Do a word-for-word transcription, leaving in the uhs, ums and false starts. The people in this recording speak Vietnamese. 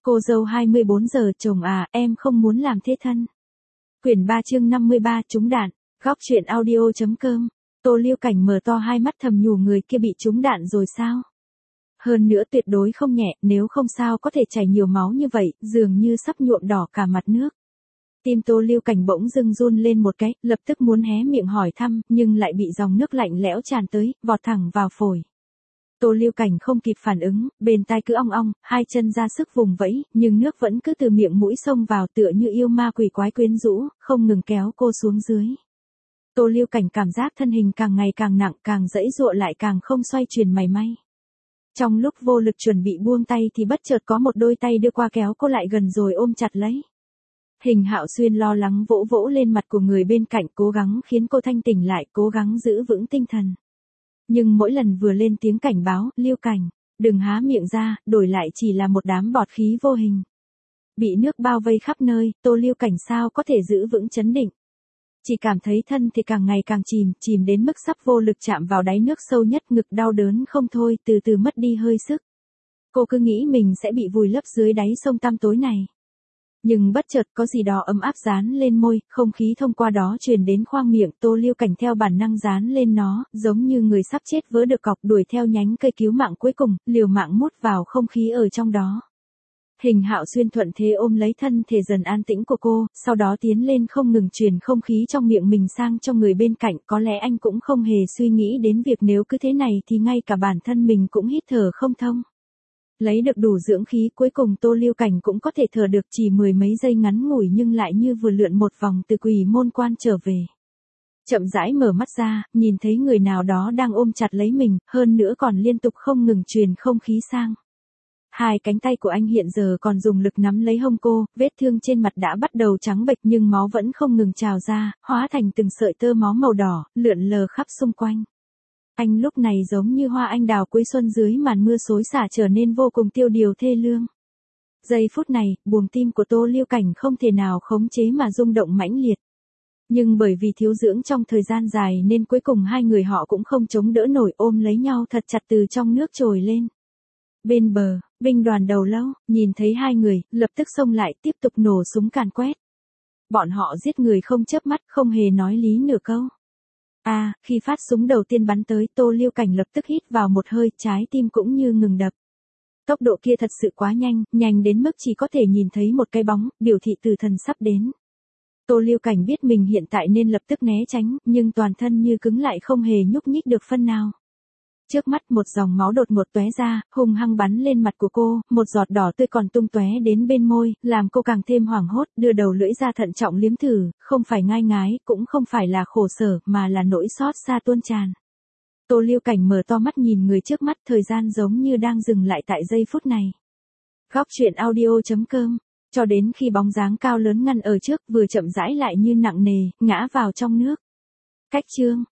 Cô dâu hai mươi bốn giờ, chồng à, em không muốn làm thế thân. Quyển ba chương năm mươi ba, trúng đạn. Góc truyện audio.com. Tô Liêu Cảnh mở to hai mắt thầm nhủ người kia bị trúng đạn rồi sao? Hơn nữa tuyệt đối không nhẹ, nếu không sao có thể chảy nhiều máu như vậy, dường như sắp nhuộm đỏ cả mặt nước. Tim Tô Liêu Cảnh bỗng dưng run lên một cái, lập tức muốn hé miệng hỏi thăm, nhưng lại bị dòng nước lạnh lẽo tràn tới, vọt thẳng vào phổi. Tô Liêu Cảnh không kịp phản ứng, bên tai cứ ong ong, hai chân ra sức vùng vẫy, nhưng nước vẫn cứ từ miệng mũi xông vào tựa như yêu ma quỷ quái quyến rũ, không ngừng kéo cô xuống dưới. Tô Liêu Cảnh cảm giác thân hình càng ngày càng nặng, càng dãy dụa lại càng không xoay chuyển mảy may. Trong lúc vô lực chuẩn bị buông tay thì bất chợt có một đôi tay đưa qua kéo cô lại gần rồi ôm chặt lấy. Hình Hạo Xuyên lo lắng vỗ vỗ lên mặt của người bên cạnh, cố gắng khiến cô thanh tỉnh lại, cố gắng giữ vững tinh thần. Nhưng mỗi lần vừa lên tiếng cảnh báo, Liêu Cảnh, đừng há miệng ra, đổi lại chỉ là một đám bọt khí vô hình. Bị nước bao vây khắp nơi, Tô Liêu Cảnh sao có thể giữ vững chấn định. Chỉ cảm thấy thân thì càng ngày càng chìm, chìm đến mức sắp vô lực chạm vào đáy nước sâu nhất, ngực đau đớn không thôi, từ từ mất đi hơi sức. Cô cứ nghĩ mình sẽ bị vùi lấp dưới đáy sông tăm tối này. Nhưng bất chợt có gì đó ấm áp dán lên môi, không khí thông qua đó truyền đến khoang miệng, Tô Liêu Cảnh theo bản năng dán lên nó, giống như người sắp chết vớ được cọc, đuổi theo nhánh cây cứu mạng cuối cùng, liều mạng mút vào không khí ở trong đó. Hình Hạo Xuyên thuận thế ôm lấy thân thể dần an tĩnh của cô, sau đó tiến lên không ngừng truyền không khí trong miệng mình sang cho người bên cạnh, có lẽ anh cũng không hề suy nghĩ đến việc nếu cứ thế này thì ngay cả bản thân mình cũng hít thở không thông. Lấy được đủ dưỡng khí, cuối cùng Tô Liêu Cảnh cũng có thể thở được, chỉ mười mấy giây ngắn ngủi nhưng lại như vừa lượn một vòng từ Quỷ Môn Quan trở về. Chậm rãi mở mắt ra, nhìn thấy người nào đó đang ôm chặt lấy mình, hơn nữa còn liên tục không ngừng truyền không khí sang. Hai cánh tay của anh hiện giờ còn dùng lực nắm lấy hông cô, vết thương trên mặt đã bắt đầu trắng bệch nhưng máu vẫn không ngừng trào ra, hóa thành từng sợi tơ máu màu đỏ, lượn lờ khắp xung quanh. Anh lúc này giống như hoa anh đào cuối xuân dưới màn mưa xối xả, trở nên vô cùng tiêu điều thê lương. Giây phút này, buồng tim của Tô Liêu Cảnh không thể nào khống chế mà rung động mãnh liệt. Nhưng bởi vì thiếu dưỡng trong thời gian dài nên cuối cùng hai người họ cũng không chống đỡ nổi, ôm lấy nhau thật chặt từ trong nước trồi lên. Bên bờ, binh đoàn đầu lâu, nhìn thấy hai người, lập tức xông lại, tiếp tục nổ súng càn quét. Bọn họ giết người không chớp mắt, không hề nói lý nửa câu. À, khi phát súng đầu tiên bắn tới, Tô Liêu Cảnh lập tức hít vào một hơi, trái tim cũng như ngừng đập. Tốc độ kia thật sự quá nhanh, nhanh đến mức chỉ có thể nhìn thấy một cái bóng, biểu thị tử thần sắp đến. Tô Liêu Cảnh biết mình hiện tại nên lập tức né tránh, nhưng toàn thân như cứng lại, không hề nhúc nhích được phân nào. Trước mắt một dòng máu đột ngột tóe ra, hung hăng bắn lên mặt của cô, một giọt đỏ tươi còn tung tóe đến bên môi, làm cô càng thêm hoảng hốt, đưa đầu lưỡi ra thận trọng liếm thử, không phải ngai ngái, cũng không phải là khổ sở, mà là nỗi xót xa tuôn tràn. Tô Liêu Cảnh mở to mắt nhìn người trước mắt, thời gian giống như đang dừng lại tại giây phút này. Góc truyện audio.com. Cho đến khi bóng dáng cao lớn ngăn ở trước, vừa chậm rãi lại như nặng nề, ngã vào trong nước. Cách chương.